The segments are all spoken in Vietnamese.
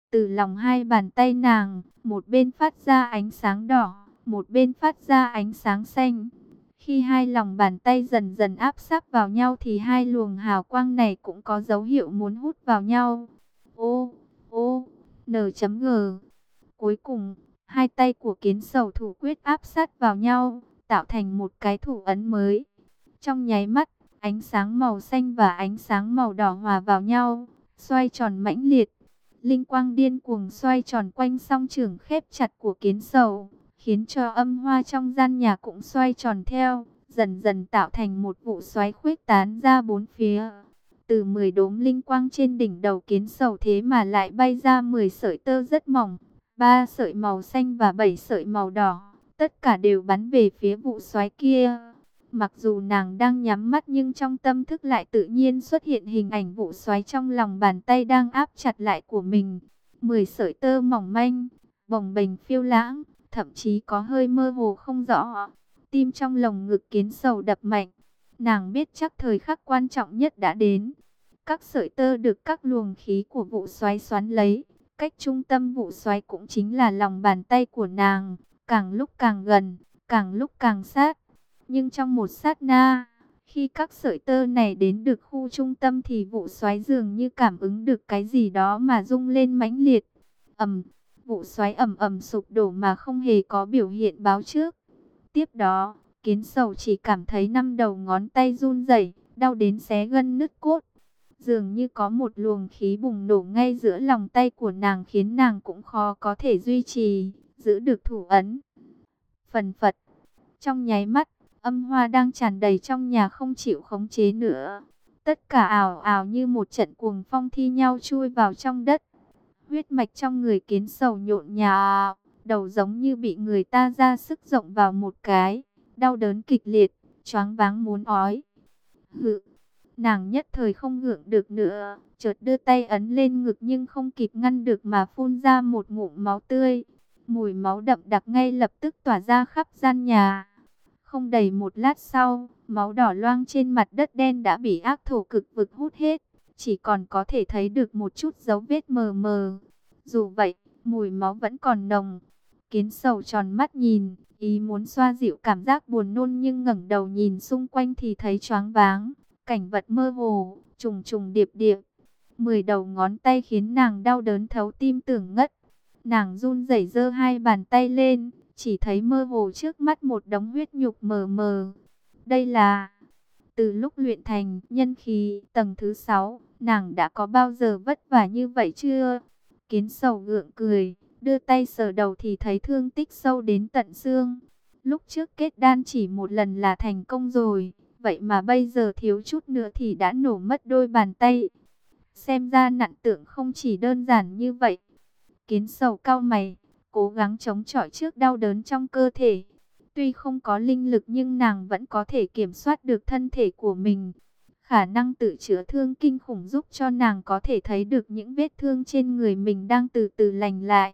Từ lòng hai bàn tay nàng, một bên phát ra ánh sáng đỏ, một bên phát ra ánh sáng xanh. Khi hai lòng bàn tay dần dần áp sát vào nhau thì hai luồng hào quang này cũng có dấu hiệu muốn hút vào nhau. Ô, ô, N.G. Cuối cùng, hai tay của Kiến Sầu thủ quyết áp sát vào nhau, tạo thành một cái thủ ấn mới. Trong nháy mắt, ánh sáng màu xanh và ánh sáng màu đỏ hòa vào nhau, xoay tròn mãnh liệt. Linh quang điên cuồng xoay tròn quanh song chưởng khép chặt của Kiến Sầu, khiến cho âm hoa trong gian nhà cũng xoay tròn theo, dần dần tạo thành một vụ xoáy khuếch tán ra bốn phía. Từ 10 đốm linh quang trên đỉnh đầu Kiến Sầu thế mà lại bay ra 10 sợi tơ rất mỏng, 3 sợi màu xanh và 7 sợi màu đỏ, tất cả đều bắn về phía vụ xoáy kia. Mặc dù nàng đang nhắm mắt nhưng trong tâm thức lại tự nhiên xuất hiện hình ảnh vụ xoáy trong lòng bàn tay đang áp chặt lại của mình. 10 sợi tơ mỏng manh, bồng bềnh phiêu lãng, thậm chí có hơi mơ hồ không rõ. Tim trong lồng ngực Kiến Sầu đập mạnh. Nàng biết chắc thời khắc quan trọng nhất đã đến. Các sợi tơ được các luồng khí của vụ xoáy xoắn lấy. Cách trung tâm vụ xoáy cũng chính là lòng bàn tay của nàng. Càng lúc càng gần, càng lúc càng sát. Nhưng trong một sát na, khi các sợi tơ này đến được khu trung tâm thì vụ xoáy dường như cảm ứng được cái gì đó mà rung lên mãnh liệt. Ầm, vụ xoáy ầm ầm sụp đổ mà không hề có biểu hiện báo trước. Tiếp đó, Kiến Sầu chỉ cảm thấy 5 đầu ngón tay run rẩy, đau đến xé gân nứt cốt. Dường như có một luồng khí bùng nổ ngay giữa lòng tay của nàng khiến nàng cũng khó có thể duy trì, giữ được thủ ấn. Phần phật, trong nháy mắt, âm hoa đang tràn đầy trong nhà không chịu khống chế nữa. Tất cả ào ào như một trận cuồng phong thi nhau chui vào trong đất. Huyết mạch trong người Kiến Sầu nhộn nhạo, đầu giống như bị người ta ra sức rộng vào một cái, đau đớn kịch liệt, choáng váng muốn ói. Hự, nàng nhất thời không gượng được nữa, chợt đưa tay ấn lên ngực nhưng không kịp ngăn được mà phun ra một ngụm máu tươi. Mùi máu đậm đặc ngay lập tức tỏa ra khắp gian nhà. Không đầy một lát sau, máu đỏ loang trên mặt đất đen đã bị ác thổ cực vực hút hết, chỉ còn có thể thấy được một chút dấu vết mờ mờ. Dù vậy, mùi máu vẫn còn nồng. Kiến Sầu tròn mắt nhìn, ý muốn xoa dịu cảm giác buồn nôn nhưng ngẩng đầu nhìn xung quanh thì thấy choáng váng, cảnh vật mơ hồ, trùng trùng điệp điệp. 10 đầu ngón tay khiến nàng đau đớn thấu tim tưởng ngất. Nàng run rẩy giơ hai bàn tay lên, chỉ thấy mơ hồ trước mắt một đống huyết nhục mờ mờ. Đây là... Từ lúc luyện thành nhân khí tầng thứ 6, nàng đã có bao giờ vất vả như vậy chưa? Kiến Sầu gượng cười, đưa tay sờ đầu thì thấy thương tích sâu đến tận xương. Lúc trước kết đan chỉ một lần là thành công rồi, vậy mà bây giờ thiếu chút nữa thì đã nổ mất đôi bàn tay. Xem ra nạn tượng không chỉ đơn giản như vậy. Kiến Sầu cau mày, cố gắng chống chọi trước đau đớn trong cơ thể. Tuy không có linh lực nhưng nàng vẫn có thể kiểm soát được thân thể của mình. Khả năng tự chữa thương kinh khủng giúp cho nàng có thể thấy được những vết thương trên người mình đang từ từ lành lại.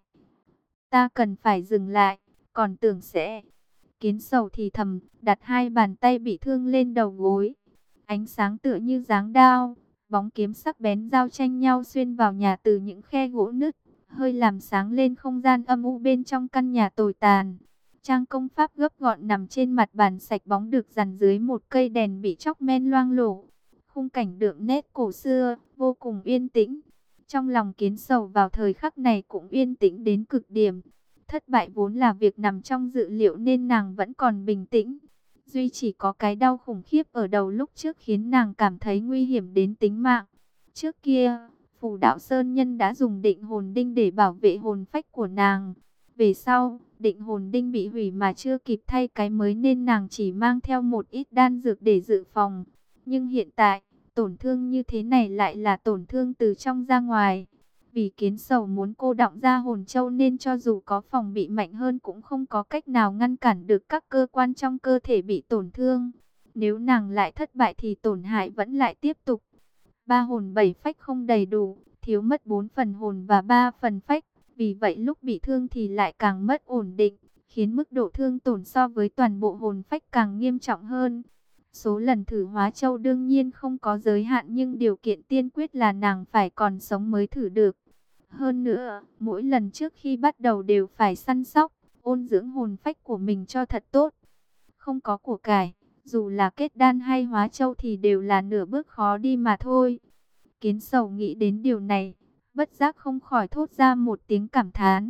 Ta cần phải dừng lại, còn tưởng sẽ... Kiến Sầu thì thầm, đặt hai bàn tay bị thương lên đầu gối. Ánh sáng tựa như giáng đao, bóng kiếm sắc bén giao tranh nhau xuyên vào nhà từ những khe gỗ nứt, hơi làm sáng lên không gian âm u bên trong căn nhà tồi tàn. Trang công pháp gấp gọn nằm trên mặt bàn sạch bóng được dàn dưới một cây đèn bị chóc men loang lổ. Khung cảnh đượm nét cổ xưa, vô cùng yên tĩnh. Trong lòng Kiến Sầu vào thời khắc này cũng yên tĩnh đến cực điểm. Thất bại vốn là việc nằm trong dự liệu nên nàng vẫn còn bình tĩnh. Duy chỉ có cái đau khủng khiếp ở đầu lúc trước khiến nàng cảm thấy nguy hiểm đến tính mạng. Trước kia, Phù Đạo Sơn Nhân đã dùng định hồn đinh để bảo vệ hồn phách của nàng. Về sau, định hồn đinh bị hủy mà chưa kịp thay cái mới nên nàng chỉ mang theo một ít đan dược để dự phòng. Nhưng hiện tại, tổn thương như thế này lại là tổn thương từ trong ra ngoài. Vì Kiến Sầu muốn cô đọng ra hồn châu nên cho dù có phòng bị mạnh hơn cũng không có cách nào ngăn cản được các cơ quan trong cơ thể bị tổn thương. Nếu nàng lại thất bại thì tổn hại vẫn lại tiếp tục. 3 hồn 7 phách không đầy đủ, thiếu mất 4 phần hồn và 3 phần phách. Vì vậy lúc bị thương thì lại càng mất ổn định, khiến mức độ thương tổn so với toàn bộ hồn phách càng nghiêm trọng hơn. Số lần thử hóa châu đương nhiên không có giới hạn nhưng điều kiện tiên quyết là nàng phải còn sống mới thử được. Hơn nữa, mỗi lần trước khi bắt đầu đều phải săn sóc, ôn dưỡng hồn phách của mình cho thật tốt. Không có của cải, dù là kết đan hay hóa châu thì đều là nửa bước khó đi mà thôi. Kiến Sầu nghĩ đến điều này, bất giác không khỏi thốt ra một tiếng cảm thán.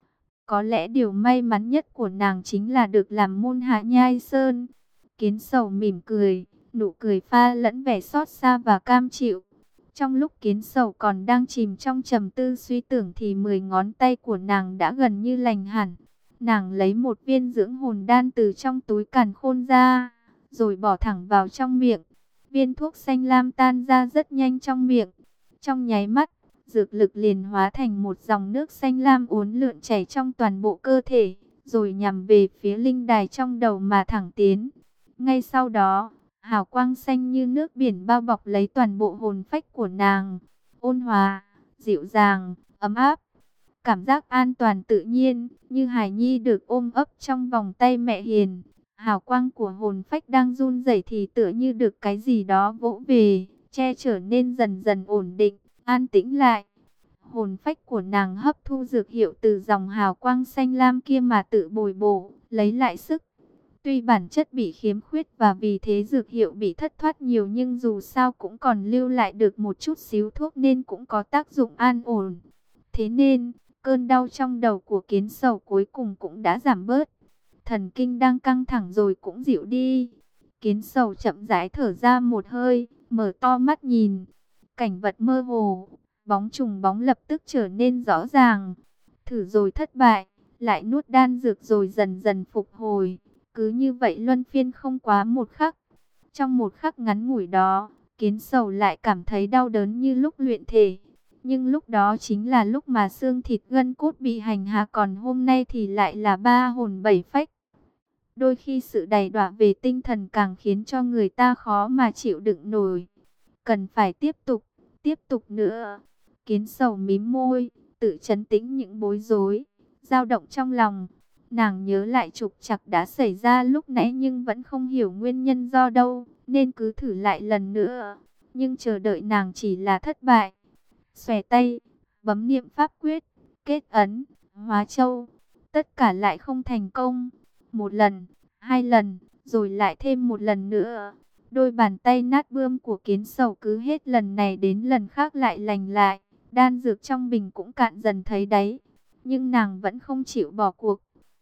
Có lẽ điều may mắn nhất của nàng chính là được làm môn hạ nhai sơn. Kiến Sầu mỉm cười, nụ cười pha lẫn vẻ xót xa và cam chịu. Trong lúc Kiến Sầu còn đang chìm trong trầm tư suy tưởng thì 10 ngón tay của nàng đã gần như lành hẳn. Nàng lấy một viên dưỡng hồn đan từ trong túi càn khôn ra, rồi bỏ thẳng vào trong miệng. Viên thuốc xanh lam tan ra rất nhanh trong miệng. Trong nháy mắt, dược lực liền hóa thành một dòng nước xanh lam uốn lượn chảy trong toàn bộ cơ thể, rồi nhằm về phía linh đài trong đầu mà thẳng tiến. Ngay sau đó, hào quang xanh như nước biển bao bọc lấy toàn bộ hồn phách của nàng. Ôn hòa, dịu dàng, ấm áp. Cảm giác an toàn tự nhiên, như hài nhi được ôm ấp trong vòng tay mẹ hiền. Hào quang của hồn phách đang run rẩy thì tựa như được cái gì đó vỗ về, che trở nên dần dần ổn định, an tĩnh lại. Hồn phách của nàng hấp thu dược hiệu từ dòng hào quang xanh lam kia mà tự bồi bổ, lấy lại sức. Tuy bản chất bị khiếm khuyết và vì thế dược hiệu bị thất thoát nhiều, nhưng dù sao cũng còn lưu lại được một chút xíu thuốc nên cũng có tác dụng an ổn. Thế nên, cơn đau trong đầu của Kiến Sầu cuối cùng cũng đã giảm bớt. Thần kinh đang căng thẳng rồi cũng dịu đi. Kiến Sầu chậm rãi thở ra một hơi, mở to mắt nhìn. Cảnh vật mơ hồ, bóng trùng bóng lập tức trở nên rõ ràng. Thử rồi thất bại, lại nuốt đan dược rồi dần dần phục hồi. Cứ như vậy luân phiên không quá một khắc. Trong một khắc ngắn ngủi đó, Kiến Sầu lại cảm thấy đau đớn như lúc luyện thể. Nhưng lúc đó chính là lúc mà xương thịt gân cốt bị hành hạ, còn hôm nay thì lại là ba hồn bảy phách. Đôi khi sự đầy đọa về tinh thần càng khiến cho người ta khó mà chịu đựng nổi. Cần phải tiếp tục nữa. Kiến Sầu mím môi, tự trấn tĩnh những bối rối, dao động trong lòng. Nàng nhớ lại trục trặc đã xảy ra lúc nãy nhưng vẫn không hiểu nguyên nhân do đâu, nên cứ thử lại lần nữa. Nhưng chờ đợi nàng chỉ là thất bại. Xòe tay, bấm niệm pháp quyết, kết ấn, hóa châu, tất cả lại không thành công. Một lần, hai lần, rồi lại thêm một lần nữa. Đôi bàn tay nát bươm của Kiến Sầu cứ hết lần này đến lần khác lại lành lại. Đan dược trong bình cũng cạn dần thấy đáy. Nhưng nàng vẫn không chịu bỏ cuộc.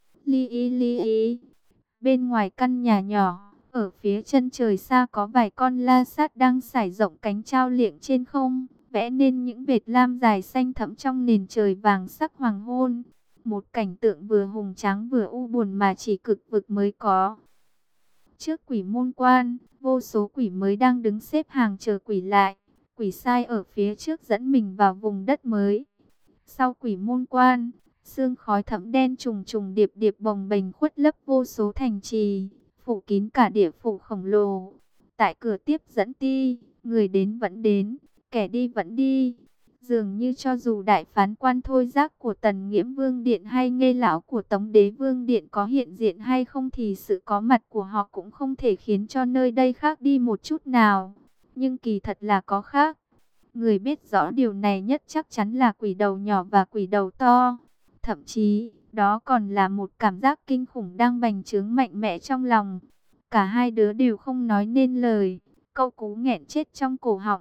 Li y. Bên ngoài căn nhà nhỏ, ở phía chân trời xa có vài con la sát đang sải rộng cánh trao liệng trên không, vẽ nên những vệt lam dài xanh thẫm trong nền trời vàng sắc hoàng hôn. Một cảnh tượng vừa hùng tráng vừa u buồn mà chỉ cực vực mới có. Trước quỷ môn quan, vô số quỷ mới đang đứng xếp hàng chờ quỷ lại. Quỷ sai ở phía trước dẫn mình vào vùng đất mới. Sau quỷ môn quan, sương khói thẫm đen trùng trùng điệp điệp bồng bềnh khuất lấp vô số thành trì, phủ kín cả địa phủ khổng lồ. Tại cửa tiếp dẫn ti, người đến vẫn đến, kẻ đi vẫn đi. Dường như cho dù đại phán quan Thôi Giác của Tần Nghiễm Vương Điện hay Nghê Lão của Tống Đế Vương Điện có hiện diện hay không thì sự có mặt của họ cũng không thể khiến cho nơi đây khác đi một chút nào. Nhưng kỳ thật là có khác. Người biết rõ điều này nhất chắc chắn là quỷ đầu nhỏ và quỷ đầu to. Thậm chí, đó còn là một cảm giác kinh khủng đang bành trướng mạnh mẽ trong lòng. Cả hai đứa đều không nói nên lời, câu cú nghẹn chết trong cổ họng.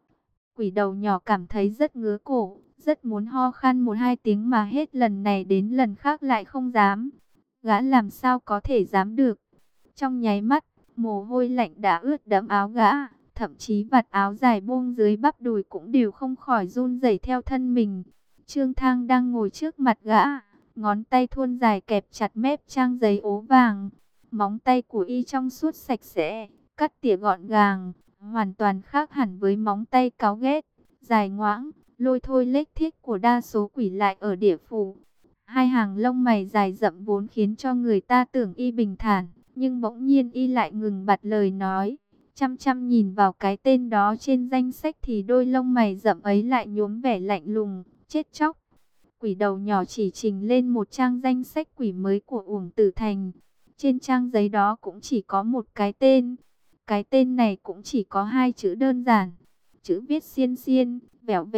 Quỷ đầu nhỏ cảm thấy rất ngứa cổ, rất muốn ho khan một hai tiếng mà hết lần này đến lần khác lại không dám. Gã làm sao có thể dám được. Trong nháy mắt, mồ hôi lạnh đã ướt đẫm áo gã, thậm chí vạt áo dài buông dưới bắp đùi cũng đều không khỏi run rẩy theo thân mình. Trương Thang đang ngồi trước mặt gã, ngón tay thuôn dài kẹp chặt mép trang giấy ố vàng. Móng tay của y trong suốt sạch sẽ, cắt tỉa gọn gàng, hoàn toàn khác hẳn với móng tay cáu ghét, dài ngoãng, lôi thôi lếch thếch của đa số quỷ lại ở địa phủ. Hai hàng lông mày dài rậm vốn khiến cho người ta tưởng y bình thản, nhưng bỗng nhiên y lại ngừng bặt lời nói. Chăm chăm nhìn vào cái tên đó trên danh sách thì đôi lông mày rậm ấy lại nhuốm vẻ lạnh lùng, chết chóc. Quỷ đầu nhỏ chỉ trình lên một trang danh sách quỷ mới của Uổng Tử Thành. Trên trang giấy đó cũng chỉ có một cái tên. Cái tên này cũng chỉ có hai chữ đơn giản. Chữ viết xiên xiên, vẹo vẹo,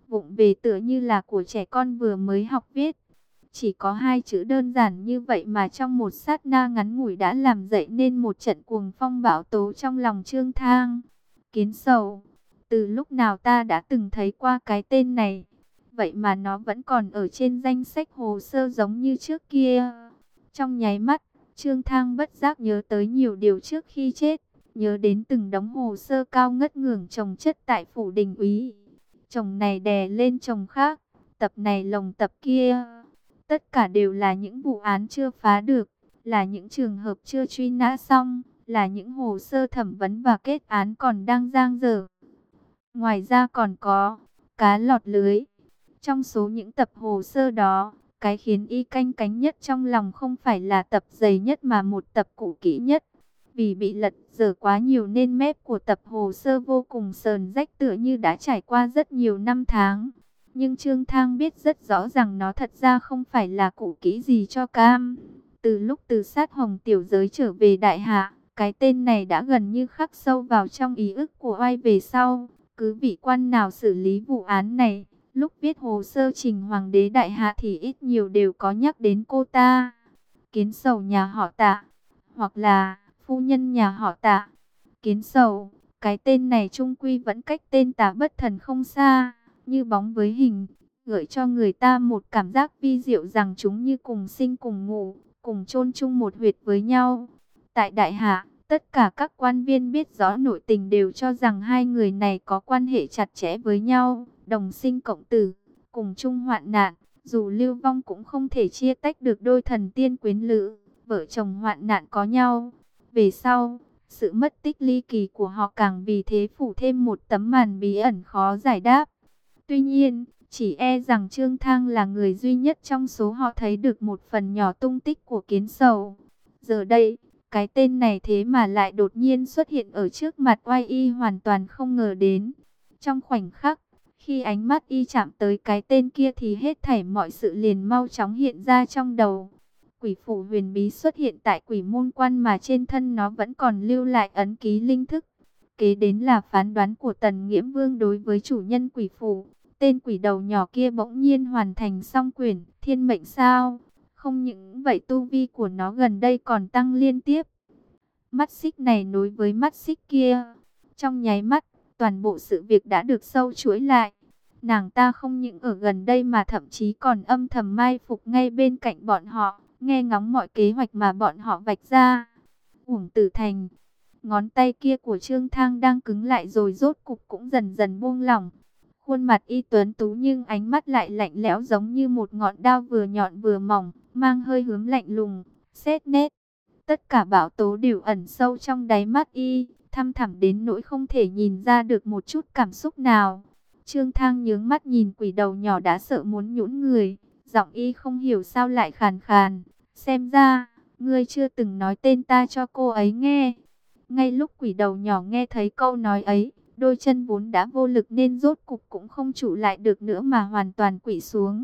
vụng về tựa như là của trẻ con vừa mới học viết. Chỉ có hai chữ đơn giản như vậy mà trong một sát na ngắn ngủi đã làm dậy nên một trận cuồng phong bão tố trong lòng Trương Thang. Kiến Sầu, từ lúc nào ta đã từng thấy qua cái tên này, vậy mà nó vẫn còn ở trên danh sách hồ sơ giống như trước kia. Trong nháy mắt, Trương Thang bất giác nhớ tới nhiều điều trước khi chết, nhớ đến từng đống hồ sơ cao ngất ngưởng chồng chất tại phủ đình úy. Chồng này đè lên chồng khác, tập này lồng tập kia. Tất cả đều là những vụ án chưa phá được, là những trường hợp chưa truy nã xong, là những hồ sơ thẩm vấn và kết án còn đang dang dở. Ngoài ra còn có cá lọt lưới. Trong số những tập hồ sơ đó, cái khiến y canh cánh nhất trong lòng không phải là tập dày nhất mà một tập cũ kỹ nhất. Vì bị lật dở quá nhiều nên mép của tập hồ sơ vô cùng sờn rách tựa như đã trải qua rất nhiều năm tháng. Nhưng Trương Thang biết rất rõ rằng nó thật ra không phải là cũ kỹ gì cho cam. Từ lúc từ sát Hồng Tiểu Giới trở về Đại Hạ, cái tên này đã gần như khắc sâu vào trong ý ức của oai về sau. Cứ vị quan nào xử lý vụ án này, lúc viết hồ sơ trình Hoàng đế Đại Hạ thì ít nhiều đều có nhắc đến cô ta. Kiến Sầu nhà họ Tạ, hoặc là phu nhân nhà họ Tạ. Kiến Sầu, cái tên này chung quy vẫn cách tên Tạ Bất Thần không xa, như bóng với hình, gợi cho người ta một cảm giác vi diệu rằng chúng như cùng sinh cùng ngủ, cùng chôn chung một huyệt với nhau. Tại Đại Hạ, tất cả các quan viên biết rõ nội tình đều cho rằng hai người này có quan hệ chặt chẽ với nhau, đồng sinh cộng tử, cùng chung hoạn nạn. Dù lưu vong cũng không thể chia tách được đôi thần tiên quyến lữ, vợ chồng hoạn nạn có nhau. Về sau, sự mất tích ly kỳ của họ càng vì thế phủ thêm một tấm màn bí ẩn khó giải đáp. Tuy nhiên, chỉ e rằng Trương Thang là người duy nhất trong số họ thấy được một phần nhỏ tung tích của Kiến Sầu. Giờ đây, cái tên này thế mà lại đột nhiên xuất hiện ở trước mặt oai y hoàn toàn không ngờ đến. Trong khoảnh khắc, khi ánh mắt y chạm tới cái tên kia thì hết thảy mọi sự liền mau chóng hiện ra trong đầu. Quỷ phủ huyền bí xuất hiện tại quỷ môn quan mà trên thân nó vẫn còn lưu lại ấn ký linh thức. Kế đến là phán đoán của Tần Nghiễm Vương đối với chủ nhân quỷ phủ. Tên quỷ đầu nhỏ kia bỗng nhiên hoàn thành xong quyển thiên mệnh sao. Không những vậy tu vi của nó gần đây còn tăng liên tiếp. Mắt xích này nối với mắt xích kia. Trong nháy mắt, toàn bộ sự việc đã được sâu chuỗi lại. Nàng ta không những ở gần đây mà thậm chí còn âm thầm mai phục ngay bên cạnh bọn họ, nghe ngóng mọi kế hoạch mà bọn họ vạch ra. Uổng Tử Thành, ngón tay kia của Trương Thang đang cứng lại rồi rốt cục cũng dần dần buông lỏng. Khuôn mặt y tuấn tú nhưng ánh mắt lại lạnh lẽo giống như một ngọn đao vừa nhọn vừa mỏng, mang hơi hướng lạnh lùng, xét nét. Tất cả bão tố đều ẩn sâu trong đáy mắt y, thăm thẳm đến nỗi không thể nhìn ra được một chút cảm xúc nào. Trương Thang nhướng mắt nhìn quỷ đầu nhỏ đã sợ muốn nhũn người, giọng y không hiểu sao lại khàn khàn. Xem ra, ngươi chưa từng nói tên ta cho cô ấy nghe. Ngay lúc quỷ đầu nhỏ nghe thấy câu nói ấy, đôi chân vốn đã vô lực nên rốt cục cũng không trụ lại được nữa mà hoàn toàn quỵ xuống.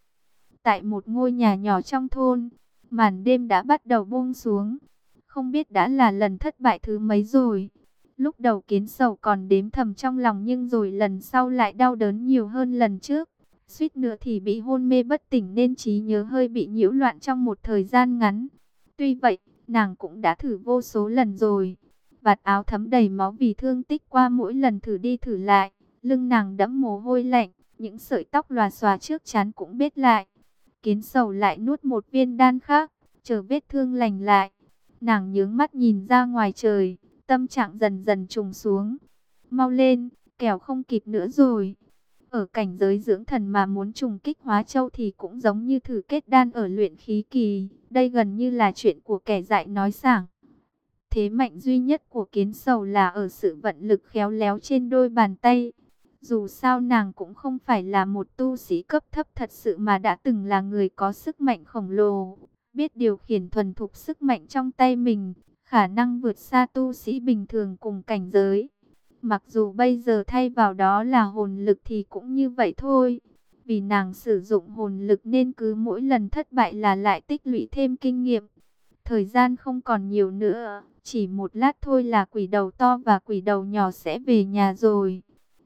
Tại một ngôi nhà nhỏ trong thôn, màn đêm đã bắt đầu buông xuống. Không biết đã là lần thất bại thứ mấy rồi. Lúc đầu Kiến Sầu còn đếm thầm trong lòng nhưng rồi lần sau lại đau đớn nhiều hơn lần trước. Suýt nữa thì bị hôn mê bất tỉnh nên trí nhớ hơi bị nhiễu loạn trong một thời gian ngắn. Tuy vậy, nàng cũng đã thử vô số lần rồi. Vạt áo thấm đầy máu vì thương tích qua mỗi lần thử đi thử lại. Lưng nàng đẫm mồ hôi lạnh, những sợi tóc lòa xòa trước trán cũng bết lại. Kiến Sầu lại nuốt một viên đan khác, chờ vết thương lành lại. Nàng nhướng mắt nhìn ra ngoài trời, tâm trạng dần dần trùng xuống. Mau lên, kẻo không kịp nữa rồi. Ở cảnh giới dưỡng thần mà muốn trùng kích Hóa Châu thì cũng giống như thử kết đan ở luyện khí kỳ. Đây gần như là chuyện của kẻ dại nói sảng. Thế mạnh duy nhất của Kiến Sầu là ở sự vận lực khéo léo trên đôi bàn tay. Dù sao nàng cũng không phải là một tu sĩ cấp thấp thật sự mà đã từng là người có sức mạnh khổng lồ. Biết điều khiển thuần thục sức mạnh trong tay mình, khả năng vượt xa tu sĩ bình thường cùng cảnh giới. Mặc dù bây giờ thay vào đó là hồn lực thì cũng như vậy thôi. Vì nàng sử dụng hồn lực nên cứ mỗi lần thất bại là lại tích lũy thêm kinh nghiệm. Thời gian không còn nhiều nữa, chỉ một lát thôi là quỷ đầu to và quỷ đầu nhỏ sẽ về nhà rồi.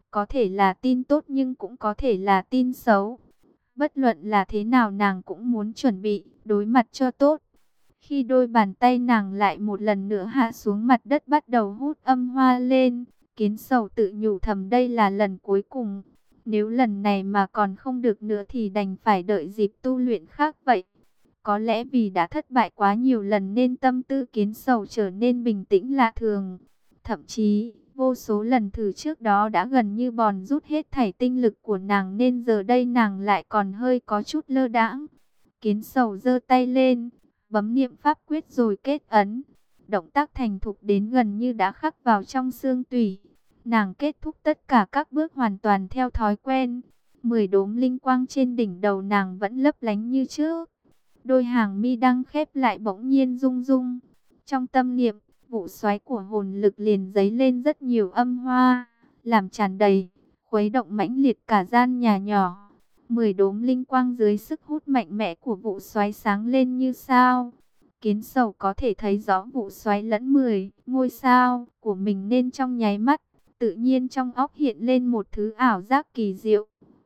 Có thể là tin tốt nhưng cũng có thể là tin xấu. Bất luận là thế nào nàng cũng muốn chuẩn bị, đối mặt cho tốt. Khi đôi bàn tay nàng lại một lần nữa hạ xuống mặt đất bắt đầu hút âm hoa lên, Kiến Sầu tự nhủ thầm đây là lần cuối cùng. Nếu lần này mà còn không được nữa thì đành phải đợi dịp tu luyện khác vậy. Có lẽ vì đã thất bại quá nhiều lần nên tâm tư Kiến Sầu trở nên bình tĩnh lạ thường. Thậm chí, vô số lần thử trước đó đã gần như bòn rút hết thảy tinh lực của nàng nên giờ đây nàng lại còn hơi có chút lơ đãng. Kiến Sầu giơ tay lên, bấm niệm pháp quyết rồi kết ấn. Động tác thành thục đến gần như đã khắc vào trong xương tủy. Nàng kết thúc tất cả các bước hoàn toàn theo thói quen. 10 đốm linh quang trên đỉnh đầu nàng vẫn lấp lánh như trước. Đôi hàng mi đang khép lại bỗng nhiên rung rung. Trong tâm niệm, vụ xoáy của hồn lực liền dấy lên rất nhiều âm hoa, làm tràn đầy, khuấy động mãnh liệt cả gian nhà nhỏ. 10 đốm linh quang dưới sức hút mạnh mẽ của vụ xoáy sáng lên như sao. Kiến Sầu có thể thấy rõ vụ xoáy lẫn 10 ngôi sao của mình nên trong nháy mắt, tự nhiên trong óc hiện lên một thứ ảo giác kỳ diệu.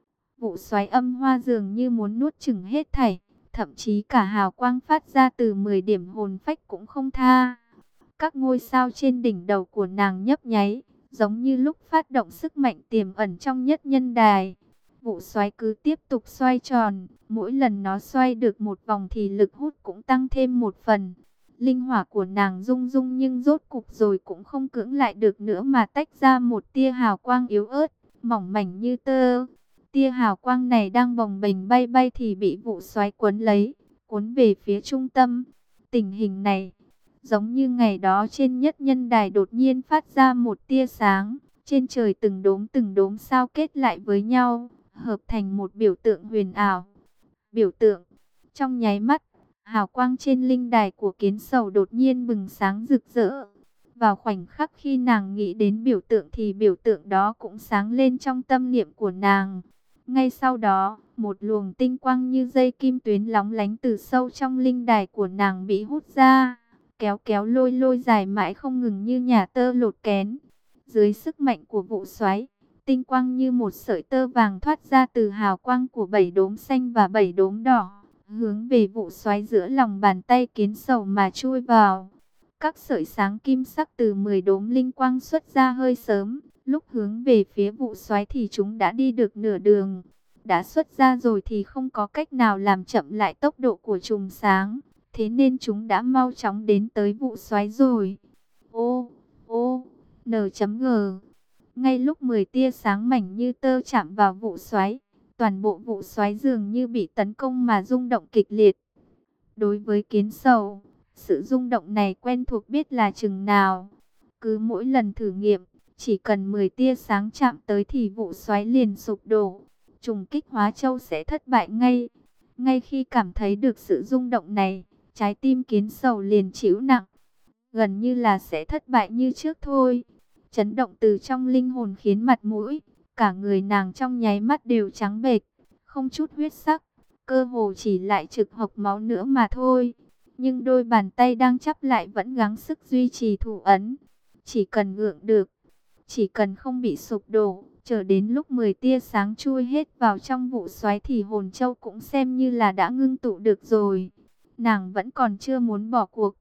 Vụ xoáy âm hoa dường như muốn nuốt chửng hết thảy, thậm chí cả hào quang phát ra từ 10 điểm hồn phách cũng không tha. Các ngôi sao trên đỉnh đầu của nàng nhấp nháy, giống như lúc phát động sức mạnh tiềm ẩn trong nhất nhân đài. Vụ xoáy cứ tiếp tục xoay tròn, mỗi lần nó xoay được một vòng thì lực hút cũng tăng thêm một phần. Linh hỏa của nàng rung rung nhưng rốt cục rồi cũng không cưỡng lại được nữa mà tách ra một tia hào quang yếu ớt, mỏng mảnh như tơ. Tia hào quang này đang bồng bềnh bay bay thì bị vụ xoáy cuốn lấy, cuốn về phía trung tâm. Tình hình này, giống như ngày đó trên nhất nhân đài đột nhiên phát ra một tia sáng, trên trời từng đốm sao kết lại với nhau, hợp thành một biểu tượng huyền ảo. Biểu tượng, trong nháy mắt, hào quang trên linh đài của Kiến Sầu đột nhiên bừng sáng rực rỡ. Vào khoảnh khắc khi nàng nghĩ đến biểu tượng thì biểu tượng đó cũng sáng lên trong tâm niệm của nàng. Ngay sau đó, một luồng tinh quang như dây kim tuyến lóng lánh từ sâu trong linh đài của nàng bị hút ra, kéo kéo lôi lôi dài mãi không ngừng như nhà tơ lột kén. Dưới sức mạnh của vụ xoáy, tinh quang như một sợi tơ vàng thoát ra từ hào quang của 7 đốm xanh và 7 đốm đỏ, hướng về vụ xoáy giữa lòng bàn tay Kiến Sầu mà chui vào. Các sợi sáng kim sắc từ 10 đốm linh quang xuất ra hơi sớm, lúc hướng về phía vụ xoáy thì chúng đã đi được nửa đường. Đã xuất ra rồi thì không có cách nào làm chậm lại tốc độ của chùm sáng, thế nên chúng đã mau chóng đến tới vụ xoáy rồi. Ô, ô, N.G. Ngay lúc 10 tia sáng mảnh như tơ chạm vào vụ xoáy, toàn bộ vụ xoáy dường như bị tấn công mà rung động kịch liệt. Đối với Kiến Sầu, sự rung động này quen thuộc biết là chừng nào. Cứ mỗi lần thử nghiệm, chỉ cần 10 tia sáng chạm tới thì vụ xoáy liền sụp đổ. Trùng kích Hóa Châu sẽ thất bại ngay. Ngay khi cảm thấy được sự rung động này, trái tim Kiến Sầu liền chịu nặng. Gần như là sẽ thất bại như trước thôi. Chấn động từ trong linh hồn khiến mặt mũi, cả người nàng trong nháy mắt đều trắng bệch, không chút huyết sắc, cơ hồ chỉ lại trực hộc máu nữa mà thôi. Nhưng đôi bàn tay đang chắp lại vẫn gắng sức duy trì thủ ấn. Chỉ cần gượng được, chỉ cần không bị sụp đổ, chờ đến lúc 10 tia sáng chui hết vào trong vụ xoáy thì hồn châu cũng xem như là đã ngưng tụ được rồi. Nàng vẫn còn chưa muốn bỏ cuộc.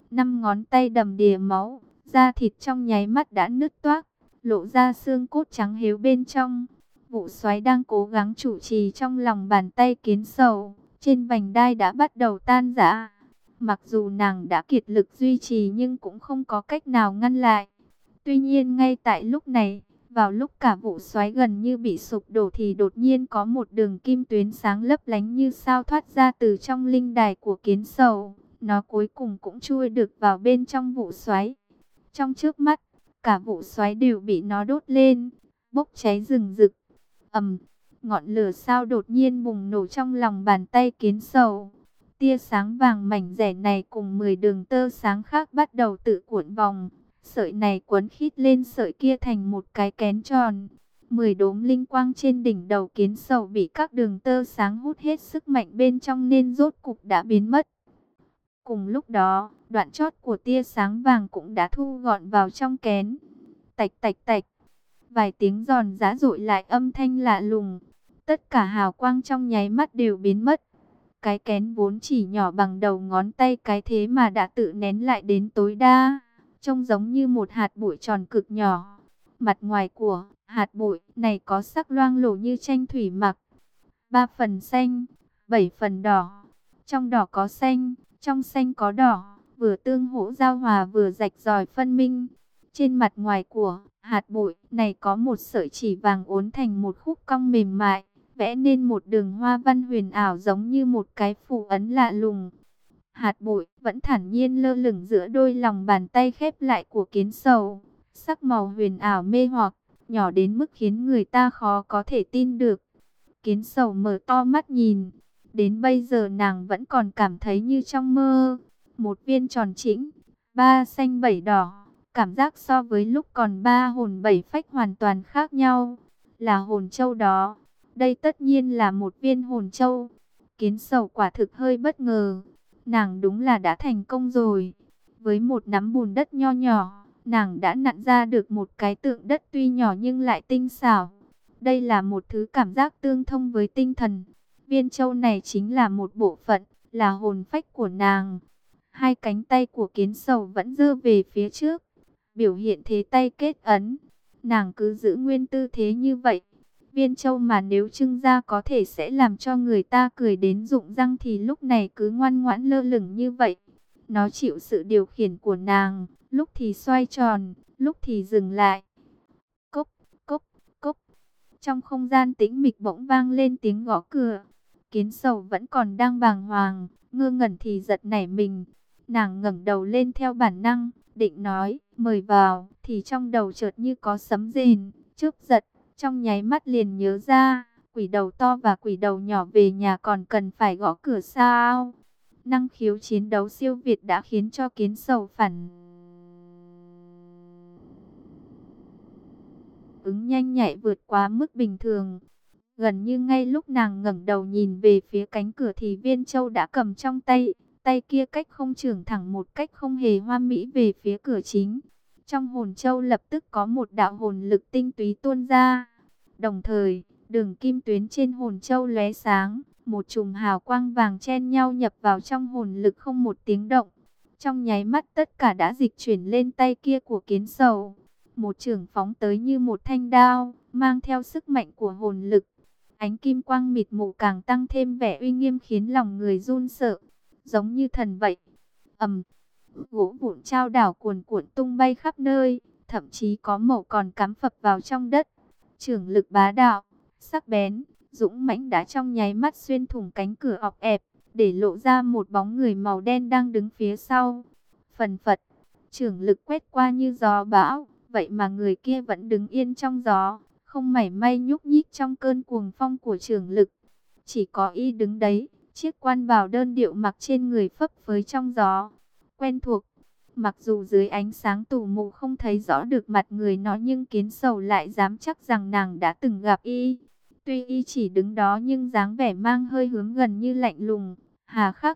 5 ngón tay đầm đìa máu, da thịt trong nháy mắt đã nứt toác, lộ ra xương cốt trắng héo bên trong. Vụ xoáy đang cố gắng chủ trì trong lòng bàn tay Kiến Sầu, trên vành đai đã bắt đầu tan rã. Mặc dù nàng đã kiệt lực duy trì nhưng cũng không có cách nào ngăn lại. Tuy nhiên ngay tại lúc này, vào lúc cả vụ xoáy gần như bị sụp đổ thì đột nhiên có một đường kim tuyến sáng lấp lánh như sao thoát ra từ trong linh đài của Kiến Sầu. Nó cuối cùng cũng chui được vào bên trong vụ xoáy. Trong chớp mắt, cả vụ xoáy đều bị nó đốt lên, bốc cháy rừng rực. Ngọn lửa sao đột nhiên bùng nổ trong lòng bàn tay Kiến Sầu. Tia sáng vàng mảnh rẻ này cùng 10 đường tơ sáng khác bắt đầu tự cuộn vòng. Sợi này quấn khít lên sợi kia thành một cái kén tròn. 10 đốm linh quang trên đỉnh đầu Kiến Sầu bị các đường tơ sáng hút hết sức mạnh bên trong nên rốt cục đã biến mất. Cùng lúc đó, đoạn chót của tia sáng vàng cũng đã thu gọn vào trong kén. Tạch tạch tạch. vài tiếng giòn giã dội lại âm thanh lạ lùng. Tất cả hào quang trong nháy mắt đều biến mất. Cái kén vốn chỉ nhỏ bằng đầu ngón tay cái thế mà đã tự nén lại đến tối đa, trông giống như một hạt bụi tròn cực nhỏ. Mặt ngoài của hạt bụi này có sắc loang lổ như tranh thủy mặc, 3 phần xanh, 7 phần đỏ. Trong đỏ có xanh, trong xanh có đỏ, vừa tương hỗ giao hòa vừa rạch ròi phân minh. Trên mặt ngoài của hạt bụi này có một sợi chỉ vàng uốn thành một khúc cong mềm mại, vẽ nên một đường hoa văn huyền ảo giống như một cái phù ấn lạ lùng. Hạt bụi vẫn thản nhiên lơ lửng giữa đôi lòng bàn tay khép lại của Kiến Sầu, sắc màu huyền ảo mê hoặc, nhỏ đến mức khiến người ta khó có thể tin được. Kiến Sầu mở to mắt nhìn, đến bây giờ nàng vẫn còn cảm thấy như trong mơ. Một viên tròn chỉnh, 3 xanh 7 đỏ, cảm giác so với lúc còn 3 hồn 7 phách hoàn toàn khác nhau. Là hồn châu đó, đây tất nhiên là một viên hồn châu. Kiến Sầu quả thực hơi bất ngờ, nàng đúng là đã thành công rồi. Với một nắm bùn đất nho nhỏ, nàng đã nặn ra được một cái tượng đất tuy nhỏ nhưng lại tinh xảo. Đây là một thứ cảm giác tương thông với tinh thần. Viên châu này chính là một bộ phận, là hồn phách của nàng. Hai cánh tay của Kiến Sầu vẫn giơ về phía trước, biểu hiện thế tay kết ấn. Nàng cứ giữ nguyên tư thế như vậy. Viên châu mà nếu trưng ra có thể sẽ làm cho người ta cười đến rụng răng thì lúc này cứ ngoan ngoãn lơ lửng như vậy. Nó chịu sự điều khiển của nàng, lúc thì xoay tròn, lúc thì dừng lại. Cốc, cốc, cốc. Trong không gian tĩnh mịch bỗng vang lên tiếng gõ cửa. Kiến Sầu vẫn còn đang bàng hoàng, ngơ ngẩn thì giật nảy mình. Nàng ngẩng đầu lên theo bản năng, định nói, mời vào, thì trong đầu chợt như có sấm rền, chớp giật, trong nháy mắt liền nhớ ra, quỷ đầu to và quỷ đầu nhỏ về nhà còn cần phải gõ cửa sao? Năng khiếu chiến đấu siêu việt đã khiến cho Kiến Sầu phản ứng nhanh nhạy vượt quá mức bình thường. Gần như ngay lúc nàng ngẩng đầu nhìn về phía cánh cửa thì viên châu đã cầm trong tay, tay kia cách không chưởng thẳng một cách không hề hoa mỹ về phía cửa chính. Trong hồn châu lập tức có một đạo hồn lực tinh túy tuôn ra. Đồng thời, đường kim tuyến trên hồn châu lóe sáng, một chùm hào quang vàng chen nhau nhập vào trong hồn lực không một tiếng động. Trong nháy mắt tất cả đã dịch chuyển lên tay kia của Kiến Sầu. Một chưởng phóng tới như một thanh đao, mang theo sức mạnh của hồn lực. Ánh kim quang mịt mù càng tăng thêm vẻ uy nghiêm khiến lòng người run sợ, giống như thần vậy. Gỗ vụn chao đảo cuồn cuộn tung bay khắp nơi, thậm chí có mẩu còn cắm phập vào trong đất. Chưởng lực bá đạo, sắc bén, dũng mãnh đã trong nháy mắt xuyên thủng cánh cửa ọp ẹp, để lộ ra một bóng người màu đen đang đứng phía sau. Phần phật, chưởng lực quét qua như gió bão, vậy mà người kia vẫn đứng yên trong gió, không mảy may nhúc nhích trong cơn cuồng phong của chưởng lực. Chỉ có y đứng đấy, chiếc quan bào đơn điệu mặc trên người phấp phới trong gió. Quen thuộc, mặc dù dưới ánh sáng tù mù không thấy rõ được mặt người nó nhưng Kiến Sầu lại dám chắc rằng nàng đã từng gặp y. Tuy y chỉ đứng đó nhưng dáng vẻ mang hơi hướng gần như lạnh lùng, hà khắc.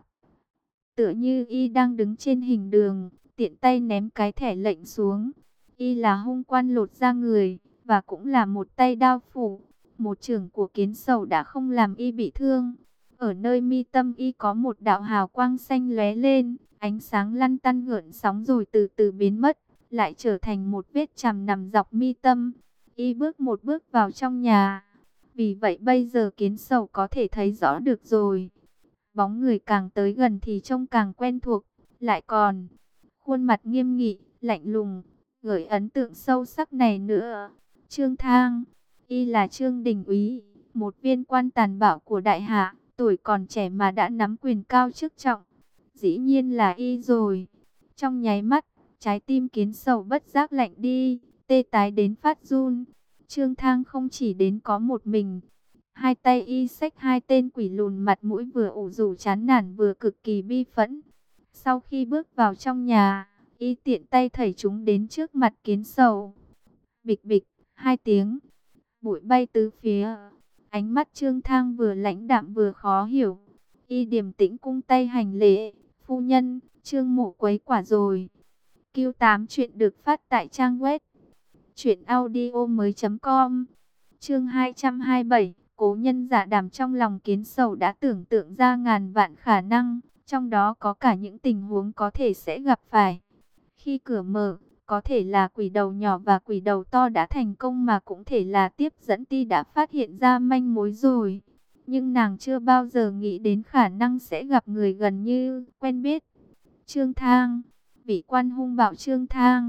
Tựa như y đang đứng trên hình đường, tiện tay ném cái thẻ lệnh xuống. Y là hung quan lột da người, và cũng là một tay đao phủ. Một chưởng của Kiến Sầu đã không làm y bị thương. Ở nơi mi tâm y có một đạo hào quang xanh lóe lên, ánh sáng lăn tăn gợn sóng rồi từ từ biến mất, lại trở thành một vết chàm nằm dọc mi tâm. Y bước một bước vào trong nhà. Vì vậy bây giờ Kiến Sầu có thể thấy rõ được rồi. Bóng người càng tới gần thì trông càng quen thuộc, lại còn khuôn mặt nghiêm nghị, lạnh lùng, gợi ấn tượng sâu sắc này nữa. Trương Thang, y là Trương Đình Úy, một viên quan tàn bạo của đại hạ, tuổi còn trẻ mà đã nắm quyền cao chức trọng. Dĩ nhiên là y rồi. Trong nháy mắt, trái tim Kiến Sầu bất giác lạnh đi, tê tái đến phát run. Trương Thang không chỉ đến có một mình, hai tay y xách hai tên quỷ lùn mặt mũi vừa ủ rũ chán nản vừa cực kỳ bi phẫn. Sau khi bước vào trong nhà, y tiện tay thảy chúng đến trước mặt Kiến Sầu. Bịch bịch, hai tiếng, bụi bay tứ phía. Ánh mắt Trương Thang vừa lãnh đạm vừa khó hiểu. Y điềm tĩnh cung tay hành lễ. Phu nhân, Trương mộ quấy quả rồi. Q8 chuyện được phát tại trang web Chuyện audio mới.com. Chương 227. Cố nhân giả đảm. Trong lòng Kiến Sầu đã tưởng tượng ra ngàn vạn khả năng, trong đó có cả những tình huống có thể sẽ gặp phải. Khi cửa mở, có thể là quỷ đầu nhỏ và quỷ đầu to đã thành công, mà cũng thể là tiếp dẫn ti đã phát hiện ra manh mối rồi. Nhưng nàng chưa bao giờ nghĩ đến khả năng sẽ gặp người gần như quen biết. Trương Thang, vị quan hung bạo Trương Thang.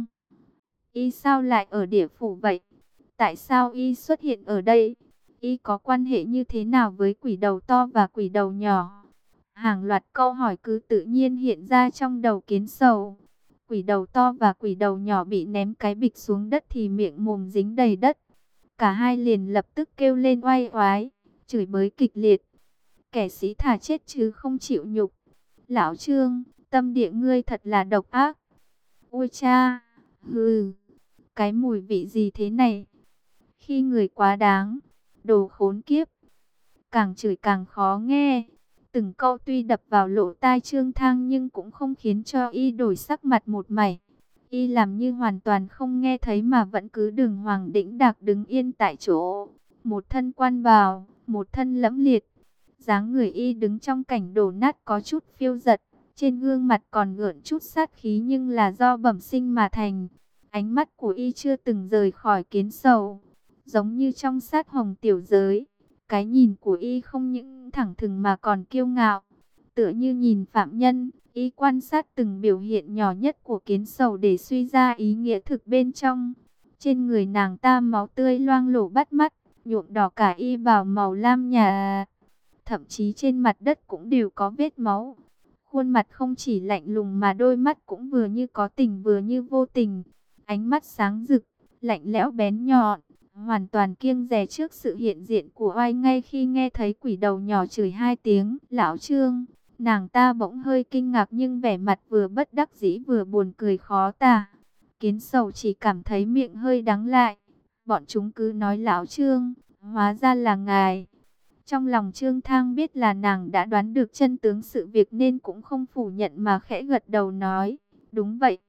Y sao lại ở địa phủ vậy? Tại sao y xuất hiện ở đây? Y có quan hệ như thế nào với quỷ đầu to và quỷ đầu nhỏ? Hàng loạt câu hỏi cứ tự nhiên hiện ra trong đầu Kiến Sầu. Quỷ đầu to và quỷ đầu nhỏ bị ném cái bịch xuống đất thì miệng mồm dính đầy đất. Cả hai liền lập tức kêu lên oai oái, chửi bới kịch liệt. Kẻ sĩ thà chết chứ không chịu nhục. Lão Trương, tâm địa ngươi thật là độc ác. Ôi cha, hừ, cái mùi vị gì thế này? Khi người quá đáng, đồ khốn kiếp. Càng chửi càng khó nghe. Từng câu tuy đập vào lỗ tai Trương Thang nhưng cũng không khiến cho y đổi sắc mặt một mảy. Y làm như hoàn toàn không nghe thấy mà vẫn cứ đường hoàng đĩnh đạc đứng yên tại chỗ. Một thân quan bào, một thân lẫm liệt. Dáng người y đứng trong cảnh đổ nát có chút phiêu giật. Trên gương mặt còn gợn chút sát khí nhưng là do bẩm sinh mà thành. Ánh mắt của y chưa từng rời khỏi Kiến Sầu. Giống như trong sát hồng tiểu giới. Cái nhìn của y không những thẳng thừng mà còn kiêu ngạo. Tựa như nhìn phạm nhân, y quan sát từng biểu hiện nhỏ nhất của Kiến Sầu để suy ra ý nghĩa thực bên trong. Trên người nàng ta máu tươi loang lổ bắt mắt, nhuộm đỏ cả y bào màu lam nhạt. Thậm chí trên mặt đất cũng đều có vết máu. Khuôn mặt không chỉ lạnh lùng mà đôi mắt cũng vừa như có tình vừa như vô tình. Ánh mắt sáng rực, lạnh lẽo bén nhọn, hoàn toàn kiêng dè trước sự hiện diện của oai. Ngay khi nghe thấy quỷ đầu nhỏ chửi hai tiếng lão Trương, nàng ta bỗng hơi kinh ngạc nhưng vẻ mặt vừa bất đắc dĩ vừa buồn cười khó tả. Kiến Sầu chỉ cảm thấy miệng hơi đắng lại. Bọn chúng cứ nói lão Trương, hóa ra là ngài. Trong lòng Trương Thang biết là nàng đã đoán được chân tướng sự việc nên cũng không phủ nhận mà khẽ gật đầu nói, đúng vậy.